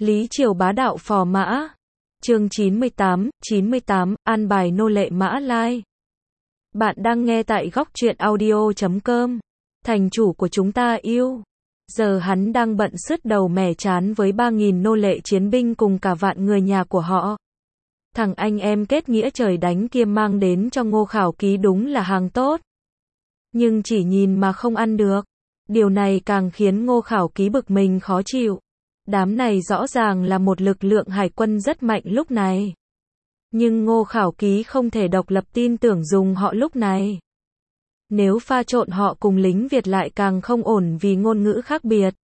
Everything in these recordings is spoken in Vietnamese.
Lý Triều bá đạo phò mã. Chương 98, an bài nô lệ Mã Lai. Bạn đang nghe tại góc truyện audio.com. Thành chủ của chúng ta yêu. Giờ hắn đang bận sứt đầu mẻ chán với 3.000 nô lệ chiến binh cùng cả vạn người nhà của họ. Thằng anh em kết nghĩa trời đánh kia mang đến cho Ngô Khảo Ký đúng là hàng tốt. Nhưng chỉ nhìn mà không ăn được. Điều này càng khiến Ngô Khảo Ký bực mình khó chịu. Đám này rõ ràng là một lực lượng hải quân rất mạnh lúc này. Nhưng Ngô Khảo Ký không thể độc lập tin tưởng dùng họ lúc này. Nếu pha trộn họ cùng lính Việt lại càng không ổn vì ngôn ngữ khác biệt.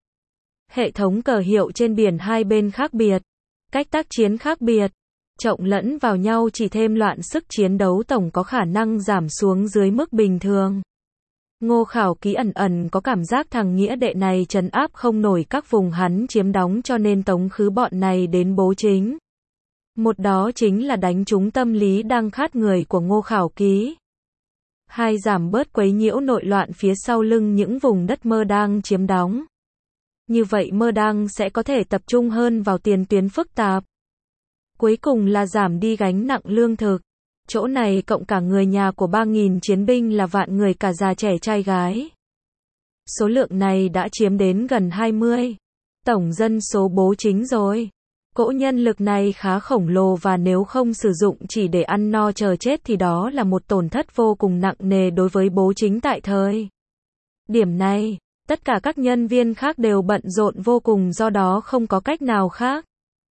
Hệ thống cờ hiệu trên biển hai bên khác biệt. Cách tác chiến khác biệt. Trộn lẫn vào nhau chỉ thêm loạn sức chiến đấu tổng có khả năng giảm xuống dưới mức bình thường. Ngô Khảo Ký ẩn có cảm giác thằng nghĩa đệ này trấn áp không nổi các vùng hắn chiếm đóng cho nên tống khứ bọn này đến bố chính. Một đó chính là đánh trúng tâm lý đang khát người của Ngô Khảo Ký. Hai giảm bớt quấy nhiễu nội loạn phía sau lưng những vùng đất Mơ đang chiếm đóng. Như vậy Mơ đang sẽ có thể tập trung hơn vào tiền tuyến phức tạp. Cuối cùng là giảm đi gánh nặng lương thực. Chỗ này cộng cả người nhà của 3.000 chiến binh là vạn người cả già trẻ trai gái. Số lượng này đã chiếm đến gần 20. Tổng dân số bố chính rồi. Cỗ nhân lực này khá khổng lồ và nếu không sử dụng chỉ để ăn no chờ chết thì đó là một tổn thất vô cùng nặng nề đối với bố chính tại thời. Điểm này, tất cả các nhân viên khác đều bận rộn vô cùng do đó không có cách nào khác.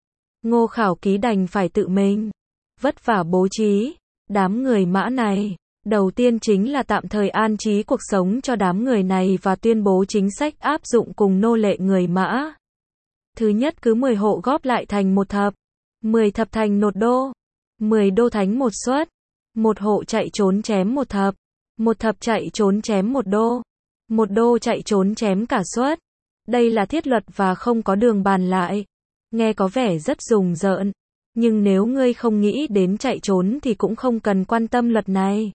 Ngô Khảo Ký đành phải tự mình vất vả bố trí. Đám người Mã này, đầu tiên chính là tạm thời an trí cuộc sống cho đám người này và tuyên bố chính sách áp dụng cùng nô lệ người Mã. Thứ nhất cứ 10 hộ góp lại thành một thập, 10 thập thành một đô, 10 đô thánh một suất, một hộ chạy trốn chém một thập chạy trốn chém một đô chạy trốn chém cả suất. Đây là thiết luật và không có đường bàn lại. Nghe có vẻ rất rùng rợn. Nhưng nếu ngươi không nghĩ đến chạy trốn thì cũng không cần quan tâm luật này.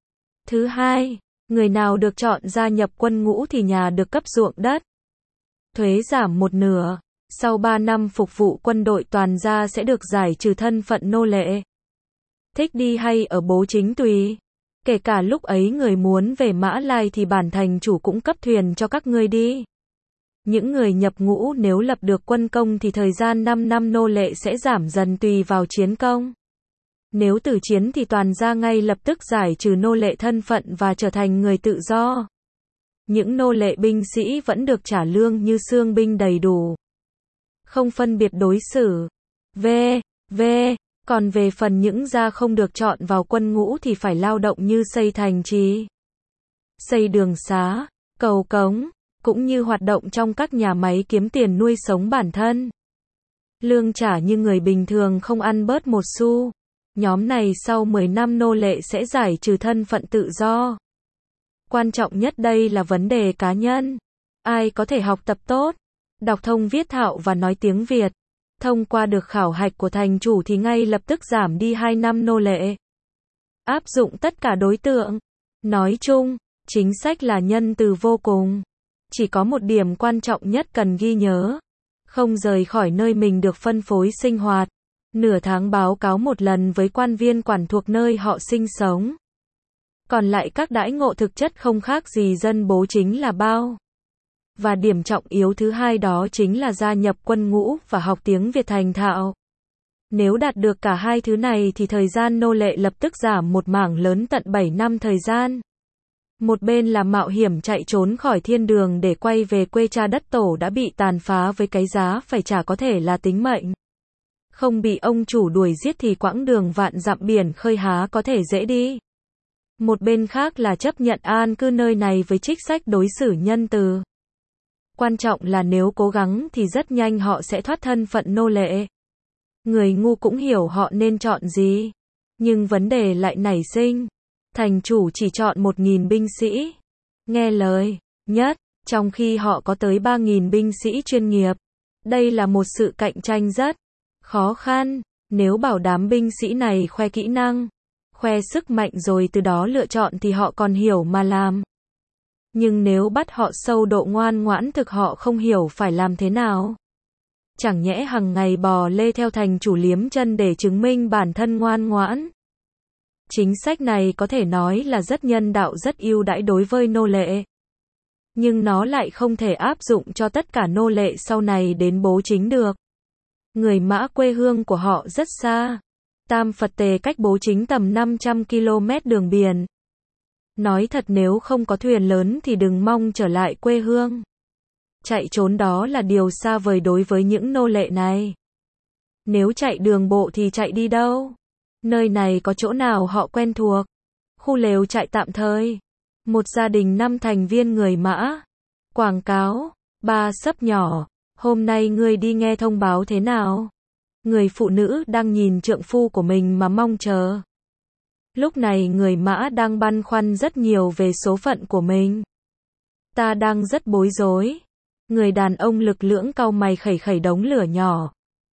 Thứ hai, người nào được chọn gia nhập quân ngũ thì nhà được cấp ruộng đất. Thuế giảm 1/2. Sau 3 năm phục vụ quân đội toàn gia sẽ được giải trừ thân phận nô lệ. Thích đi hay ở bố chính tùy. Kể cả lúc ấy người muốn về Mã Lai thì bản thành chủ cũng cấp thuyền cho các ngươi đi. Những người nhập ngũ nếu lập được quân công thì thời gian 5 năm nô lệ sẽ giảm dần tùy vào chiến công. Nếu tử chiến thì toàn gia ngay lập tức giải trừ nô lệ thân phận và trở thành người tự do. Những nô lệ binh sĩ vẫn được trả lương như xương binh đầy đủ. Không phân biệt đối xử. Còn về phần những gia không được chọn vào quân ngũ thì phải lao động như xây thành trì, xây đường xá, cầu cống, cũng như hoạt động trong các nhà máy kiếm tiền nuôi sống bản thân. Lương trả như người bình thường không ăn bớt một xu. Nhóm này sau 10 năm nô lệ sẽ giải trừ thân phận tự do. Quan trọng nhất đây là vấn đề cá nhân. Ai có thể học tập tốt, đọc thông viết thạo và nói tiếng Việt, thông qua được khảo hạch của thành chủ thì ngay lập tức giảm đi 2 năm nô lệ. Áp dụng tất cả đối tượng. Nói chung, chính sách là nhân từ vô cùng. Chỉ có một điểm quan trọng nhất cần ghi nhớ. Không rời khỏi nơi mình được phân phối sinh hoạt. Nửa tháng báo cáo một lần với quan viên quản thuộc nơi họ sinh sống. Còn lại các đãi ngộ thực chất không khác gì dân bố chính là bao. Và điểm trọng yếu thứ hai đó chính là gia nhập quân ngũ và học tiếng Việt thành thạo. Nếu đạt được cả hai thứ này thì thời gian nô lệ lập tức giảm một mảng lớn tận 7 năm thời gian. Một bên là mạo hiểm chạy trốn khỏi thiên đường để quay về quê cha đất tổ đã bị tàn phá với cái giá phải trả có thể là tính mệnh. Không bị ông chủ đuổi giết thì quãng đường vạn dặm biển khơi há có thể dễ đi. Một bên khác là chấp nhận an cư nơi này với trích sách đối xử nhân từ. Quan trọng là nếu cố gắng thì rất nhanh họ sẽ thoát thân phận nô lệ. Người ngu cũng hiểu họ nên chọn gì. Nhưng vấn đề lại nảy sinh. Thành chủ chỉ chọn 1.000 binh sĩ. Nghe lời nhất, trong khi họ có tới 3.000 binh sĩ chuyên nghiệp. Đây là một sự cạnh tranh rất khó khăn. Nếu bảo đám binh sĩ này khoe kỹ năng, khoe sức mạnh rồi từ đó lựa chọn thì họ còn hiểu mà làm. Nhưng nếu bắt họ sâu độ ngoan ngoãn thực họ không hiểu phải làm thế nào. Chẳng nhẽ hằng ngày bò lê theo thành chủ liếm chân để chứng minh bản thân ngoan ngoãn. Chính sách này có thể nói là rất nhân đạo, rất ưu đãi đối với nô lệ. Nhưng nó lại không thể áp dụng cho tất cả nô lệ sau này đến bố chính được. Người Mã quê hương của họ rất xa. Tam Phật Tề cách bố chính tầm 500 km đường biển. Nói thật, nếu không có thuyền lớn thì đừng mong trở lại quê hương. Chạy trốn đó là điều xa vời đối với những nô lệ này. Nếu chạy đường bộ thì chạy đi đâu? Nơi này có chỗ nào họ quen thuộc? Khu lều trại tạm thời. Một gia đình 5 thành viên người Mã. Quảng cáo. 3 sấp nhỏ. Hôm nay ngươi đi nghe thông báo thế nào? Người phụ nữ đang nhìn trượng phu của mình mà mong chờ. Lúc này người Mã đang băn khoăn rất nhiều về số phận của mình. Ta đang rất bối rối. Người đàn ông lực lưỡng cau mày khẩy khẩy đống lửa nhỏ.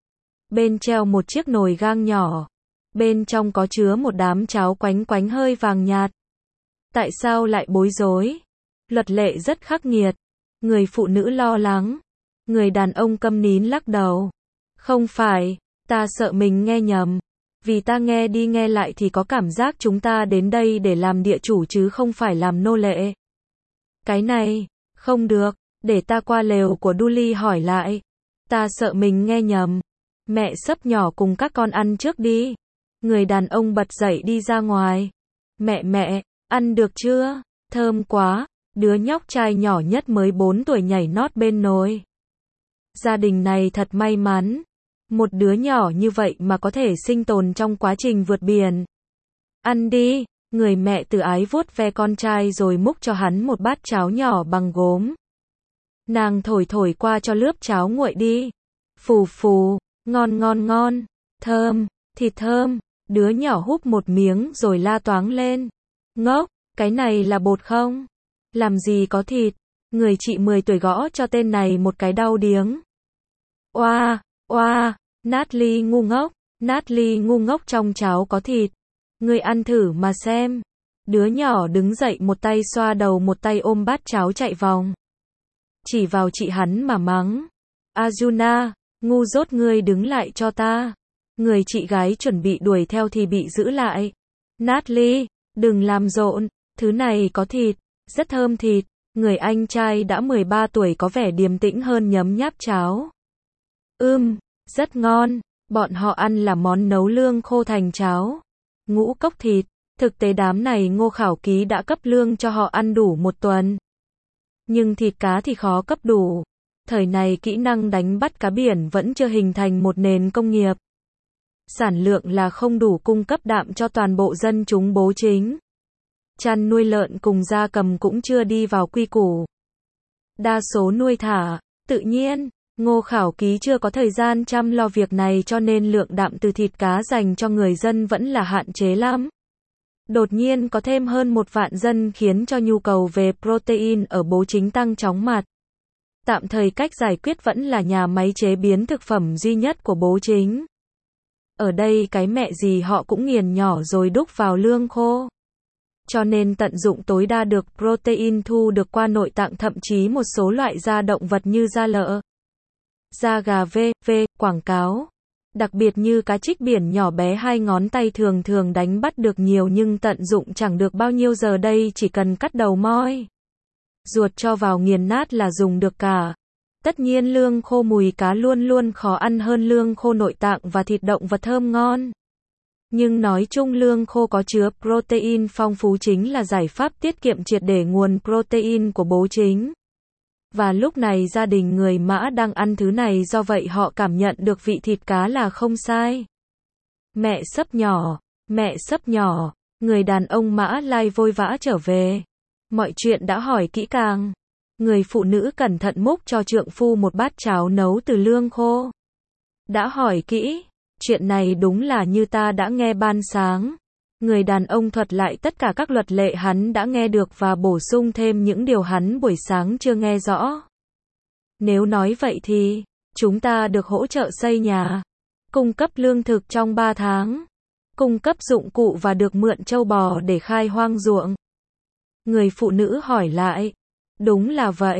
Bên treo một chiếc nồi gang nhỏ. Bên trong có chứa một đám cháo quánh quánh hơi vàng nhạt. Tại sao lại bối rối? Luật lệ rất khắc nghiệt. Người phụ nữ lo lắng. Người đàn ông câm nín lắc đầu. Không phải, ta sợ mình nghe nhầm. Vì ta nghe đi nghe lại thì có cảm giác chúng ta đến đây để làm địa chủ chứ không phải làm nô lệ. Cái này, không được, để ta qua lều của Dudley hỏi lại. Ta sợ mình nghe nhầm. Mẹ sấp nhỏ cùng các con ăn trước đi. Người đàn ông bật dậy đi ra ngoài. Mẹ, ăn được chưa? Thơm quá. Đứa nhóc trai nhỏ nhất mới 4 tuổi nhảy nót bên nồi. Gia đình này thật may mắn. Một đứa nhỏ như vậy mà có thể sinh tồn trong quá trình vượt biển. Ăn đi. Người mẹ từ ái vuốt ve con trai rồi múc cho hắn một bát cháo nhỏ bằng gốm. Nàng thổi qua cho lớp cháo nguội đi. Phù phù, ngon, thơm, thịt thơm. Đứa nhỏ húp một miếng rồi la toáng lên. Ngốc, cái này là bột không? Làm gì có thịt? Người chị 10 tuổi gõ cho tên này một cái đau điếng. Oa, Natalie ngu ngốc. Natalie ngu ngốc, trong cháo có thịt. Ngươi ăn thử mà xem. Đứa nhỏ đứng dậy, một tay xoa đầu một tay ôm bát cháo chạy vòng. Chỉ vào chị hắn mà mắng. Arjuna, ngu dốt, ngươi đứng lại cho ta. Người chị gái chuẩn bị đuổi theo thì bị giữ lại. Natalie, đừng làm rộn, thứ này có thịt, rất thơm thịt. Người anh trai đã 13 tuổi có vẻ điềm tĩnh hơn nhấm nháp cháo. Rất ngon. Bọn họ ăn là món nấu lương khô thành cháo. Ngũ cốc thịt. Thực tế đám này Ngô Khảo Ký đã cấp lương cho họ ăn đủ 1 tuần. Nhưng thịt cá thì khó cấp đủ. Thời này kỹ năng đánh bắt cá biển vẫn chưa hình thành một nền công nghiệp. Sản lượng là không đủ cung cấp đạm cho toàn bộ dân chúng bố chính. Chăn nuôi lợn cùng gia cầm cũng chưa đi vào quy củ. Đa số nuôi thả, tự nhiên. Ngô Khảo Ký chưa có thời gian chăm lo việc này cho nên lượng đạm từ thịt cá dành cho người dân vẫn là hạn chế lắm. Đột nhiên có thêm hơn 1 vạn dân khiến cho nhu cầu về protein ở bố chính tăng chóng mặt. Tạm thời cách giải quyết vẫn là nhà máy chế biến thực phẩm duy nhất của bố chính. Ở đây cái mẹ gì họ cũng nghiền nhỏ rồi đúc vào lương khô. Cho nên tận dụng tối đa được protein thu được qua nội tạng, thậm chí một số loại da động vật như da lợn, da gà v.v. Quảng cáo. Đặc biệt như cá trích biển nhỏ bé 2 ngón tay thường thường đánh bắt được nhiều nhưng tận dụng chẳng được bao nhiêu, giờ đây chỉ cần cắt đầu moi ruột cho vào nghiền nát là dùng được cả. Tất nhiên lương khô mùi cá luôn luôn khó ăn hơn lương khô nội tạng và thịt động vật thơm ngon. Nhưng nói chung lương khô có chứa protein phong phú chính là giải pháp tiết kiệm triệt để nguồn protein của bố chính. Và lúc này gia đình người Mã đang ăn thứ này, do vậy họ cảm nhận được vị thịt cá là không sai. Mẹ sấp nhỏ, người đàn ông Mã Lai vội vã trở về. Mọi chuyện đã hỏi kỹ càng. Người phụ nữ cẩn thận múc cho trượng phu một bát cháo nấu từ lương khô. Đã hỏi kỹ, chuyện này đúng là như ta đã nghe ban sáng. Người đàn ông thuật lại tất cả các luật lệ hắn đã nghe được và bổ sung thêm những điều hắn buổi sáng chưa nghe rõ. Nếu nói vậy thì, chúng ta được hỗ trợ xây nhà, cung cấp lương thực trong 3 tháng, cung cấp dụng cụ và được mượn trâu bò để khai hoang ruộng. Người phụ nữ hỏi lại, đúng là vậy,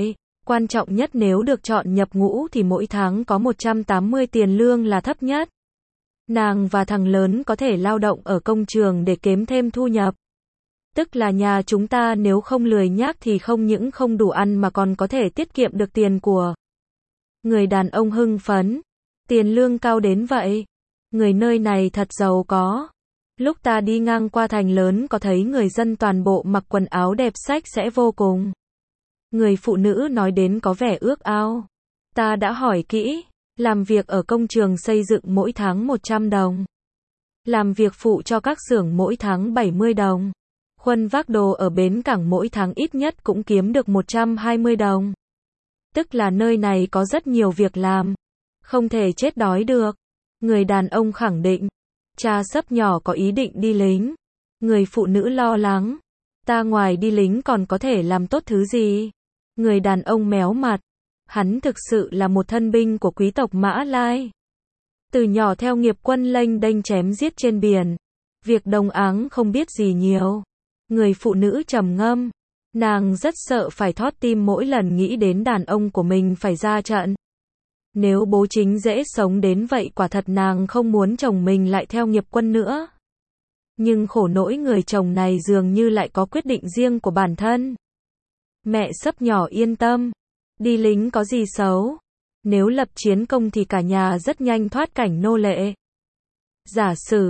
Quan trọng nhất nếu được chọn nhập ngũ thì mỗi tháng có 180 tiền lương là thấp nhất. Nàng và thằng lớn có thể lao động ở công trường để kiếm thêm thu nhập. Tức là nhà chúng ta nếu không lười nhác thì không những không đủ ăn mà còn có thể tiết kiệm được tiền của. Người đàn ông hưng phấn. Tiền lương cao đến vậy. Người nơi này thật giàu có. Lúc ta đi ngang qua thành lớn có thấy người dân toàn bộ mặc quần áo đẹp sạch sẽ vô cùng. Người phụ nữ nói đến có vẻ ước ao. Ta đã hỏi kỹ. Làm việc ở công trường xây dựng mỗi tháng 100 đồng. Làm việc phụ cho các xưởng mỗi tháng 70 đồng. Khuân vác đồ ở bến cảng mỗi tháng ít nhất cũng kiếm được 120 đồng. Tức là nơi này có rất nhiều việc làm. Không thể chết đói được. Người đàn ông khẳng định. Cha xấp nhỏ có ý định đi lính. Người phụ nữ lo lắng. Ta ngoài đi lính còn có thể làm tốt thứ gì? Người đàn ông méo mặt. Hắn thực sự là một thân binh của quý tộc Mã Lai. Từ nhỏ theo nghiệp quân lênh đênh chém giết trên biển. Việc đồng áng không biết gì nhiều. Người phụ nữ trầm ngâm. Nàng rất sợ phải thót tim mỗi lần nghĩ đến đàn ông của mình phải ra trận. Nếu bố chính dễ sống đến vậy quả thật nàng không muốn chồng mình lại theo nghiệp quân nữa. Nhưng khổ nỗi người chồng này dường như lại có quyết định riêng của bản thân. Mẹ xấp nhỏ yên tâm. Đi lính có gì xấu. Nếu lập chiến công thì cả nhà rất nhanh thoát cảnh nô lệ. Giả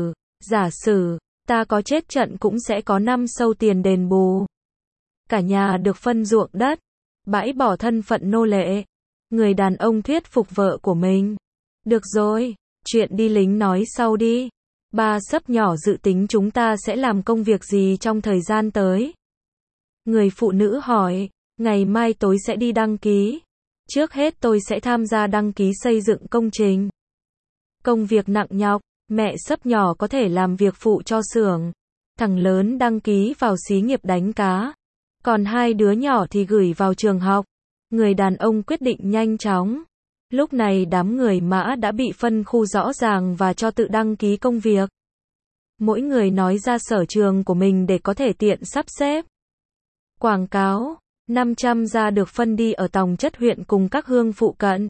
sử, ta có chết trận cũng sẽ có 5 sâu tiền đền bù. Cả nhà được phân ruộng đất, bãi bỏ thân phận nô lệ. Người đàn ông thuyết phục vợ của mình. Được rồi, chuyện đi lính nói sau đi. Ba xấp nhỏ dự tính chúng ta sẽ làm công việc gì trong thời gian tới? Người phụ nữ hỏi, ngày mai tối sẽ đi đăng ký. Trước hết tôi sẽ tham gia đăng ký xây dựng công trình. Công việc nặng nhọc, mẹ xấp nhỏ có thể làm việc phụ cho xưởng. Thằng lớn đăng ký vào xí nghiệp đánh cá. Còn 2 đứa nhỏ thì gửi vào trường học. Người đàn ông quyết định nhanh chóng. Lúc này đám người Mã đã bị phân khu rõ ràng và cho tự đăng ký công việc. Mỗi người nói ra sở trường của mình để có thể tiện sắp xếp. Quảng cáo. 500 gia được phân đi ở Tòng Chất huyện cùng các hương phụ cận.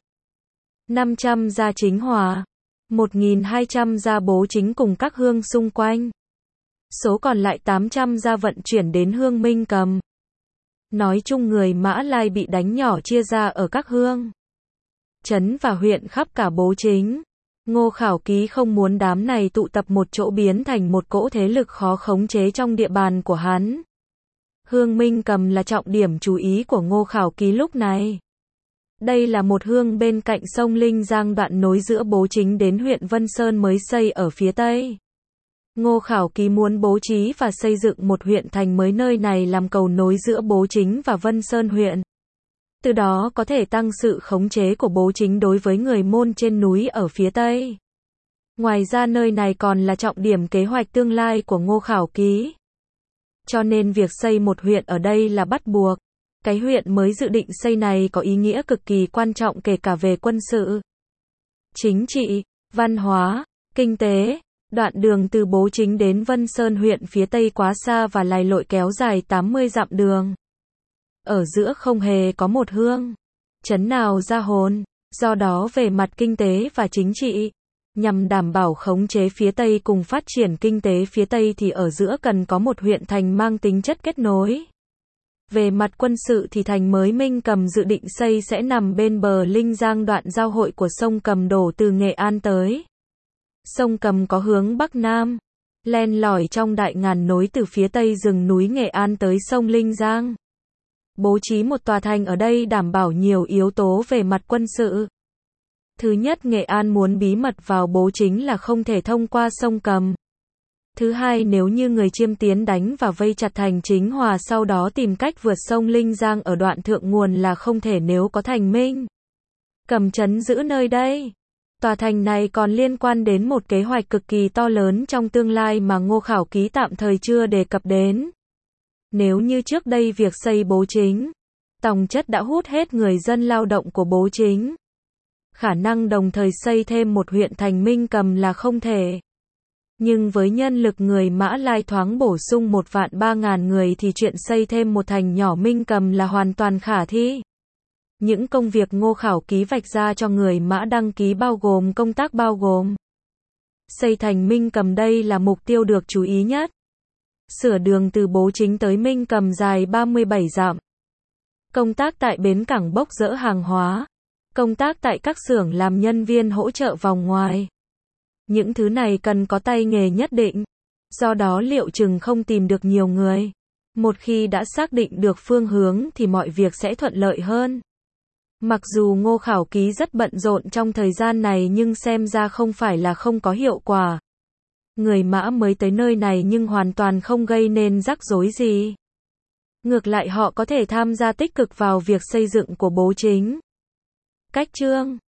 500 gia Chính Hòa. 1.200 gia Bố Chính cùng các hương xung quanh. Số còn lại 800 gia vận chuyển đến hương Minh Cầm. Nói chung người Mã Lai bị đánh nhỏ chia ra ở các hương, trấn và huyện khắp cả Bố Chính. Ngô Khảo Ký không muốn đám này tụ tập một chỗ biến thành một cỗ thế lực khó khống chế trong địa bàn của hắn. Hương Minh Cầm là trọng điểm chú ý của Ngô Khảo Ký lúc này. Đây là một hương bên cạnh sông Linh Giang đoạn nối giữa Bố Chính đến huyện Vân Sơn mới xây ở phía tây. Ngô Khảo Ký muốn bố trí và xây dựng một huyện thành mới nơi này làm cầu nối giữa Bố Chính và Vân Sơn huyện. Từ đó có thể tăng sự khống chế của Bố Chính đối với người Môn trên núi ở phía tây. Ngoài ra nơi này còn là trọng điểm kế hoạch tương lai của Ngô Khảo Ký. Cho nên việc xây một huyện ở đây là bắt buộc. Cái huyện mới dự định xây này có ý nghĩa cực kỳ quan trọng kể cả về quân sự, chính trị, văn hóa, kinh tế. Đoạn đường từ Bố Chính đến Vân Sơn huyện phía tây quá xa và lầy lội kéo dài 80 dặm đường. Ở giữa không hề có một hương trấn nào ra hồn. Do đó về mặt kinh tế và chính trị, nhằm đảm bảo khống chế phía tây cùng phát triển kinh tế phía tây thì ở giữa cần có một huyện thành mang tính chất kết nối. Về mặt quân sự thì thành mới Minh Cầm dự định xây sẽ nằm bên bờ Linh Giang đoạn giao hội của sông Cầm đổ từ Nghệ An tới. Sông Cầm có hướng Bắc Nam, len lỏi trong đại ngàn nối từ phía tây rừng núi Nghệ An tới sông Linh Giang. Bố trí một tòa thành ở đây đảm bảo nhiều yếu tố về mặt quân sự. Thứ nhất, Nghệ An muốn bí mật vào Bố Chính là không thể thông qua sông Cầm. Thứ hai, nếu như người Chiêm tiến đánh và vây chặt thành Chính Hòa sau đó tìm cách vượt sông Linh Giang ở đoạn thượng nguồn là không thể nếu có thành Minh Cầm trấn giữ nơi đây. Tòa thành này còn liên quan đến một kế hoạch cực kỳ to lớn trong tương lai mà Ngô Khảo Ký tạm thời chưa đề cập đến. Nếu như trước đây việc xây Bố Chính, Tòng Chất đã hút hết người dân lao động của Bố Chính, khả năng đồng thời xây thêm một huyện thành Minh Cầm là không thể. Nhưng với nhân lực người Mã Lai thoáng bổ sung 1.300.000 người thì chuyện xây thêm một thành nhỏ Minh Cầm là hoàn toàn khả thi. Những công việc Ngô Khảo Ký vạch ra cho người Mã đăng ký bao gồm công tác bao gồm xây thành Minh Cầm, đây là mục tiêu được chú ý nhất. Sửa đường từ Bố Chính tới Minh Cầm dài 37 dặm. Công tác tại bến cảng bốc dỡ hàng hóa. Công tác tại các xưởng làm nhân viên hỗ trợ vòng ngoài. Những thứ này cần có tay nghề nhất định. Do đó liệu chừng không tìm được nhiều người. Một khi đã xác định được phương hướng thì mọi việc sẽ thuận lợi hơn. Mặc dù Ngô Khảo Ký rất bận rộn trong thời gian này nhưng xem ra không phải là không có hiệu quả. Người Mã mới tới nơi này nhưng hoàn toàn không gây nên rắc rối gì. Ngược lại họ có thể tham gia tích cực vào việc xây dựng của Bố Chính. Cách chương